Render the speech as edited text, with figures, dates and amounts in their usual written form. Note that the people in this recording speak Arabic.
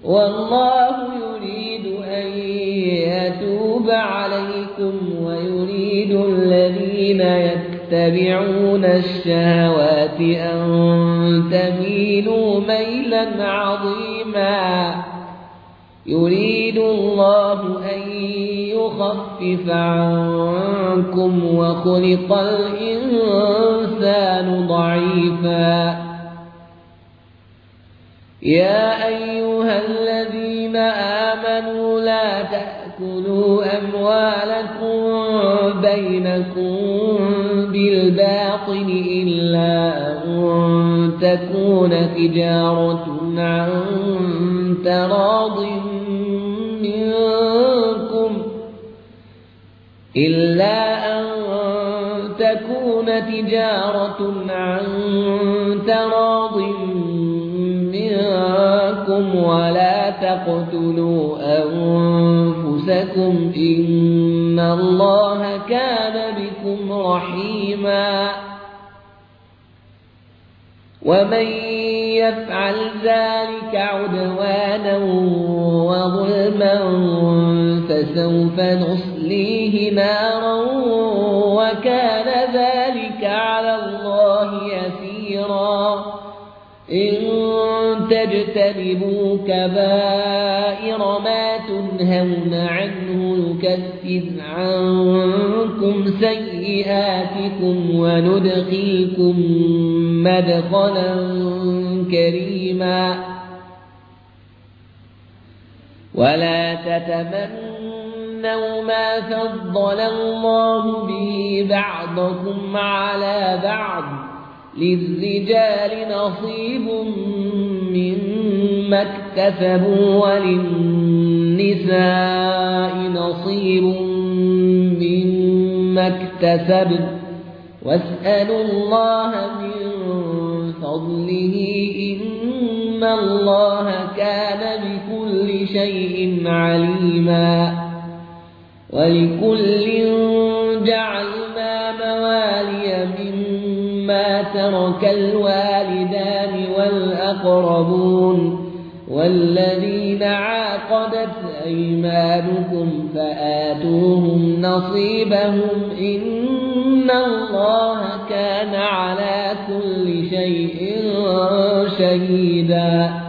والله يريد أن يتوب عليكم ويريد الذين يتبعون الشهوات أن تميلوا ميلا عظيما يريد الله أن يخفف عنكم وخلق الإنسان ضعيفا يا أيها الذين آمنوا لا تأكلوا أموالكم بينكم بالباطل إلا أن تكون تجارة عن تراض منكم ولا تقتلوا أنفسكم إن الله كان بكم رحيما ومن يفعل ذلك عدوانا وظلما فسوف نصليه نارا وكان ذلك على الله يسيرا إن تجتنبوا كبائر ما تنهون عنه نكفر عنكم سيئاتكم وندخلكم مدخلا كريما ولا تتمنوا ما فضل الله به بعضكم على بعض للرجال نصيب مما اكتسبوا وللنساء نصيب مما اكتسبن واسألوا الله من فضله إن الله كان بكل شيء عليما ولكل جعلنا موالي مما ترك الوالدان والأقربون والذين عاقدت أيمانكم فآتوهم نصيبهم إن الله كان على كل شيء شهيدا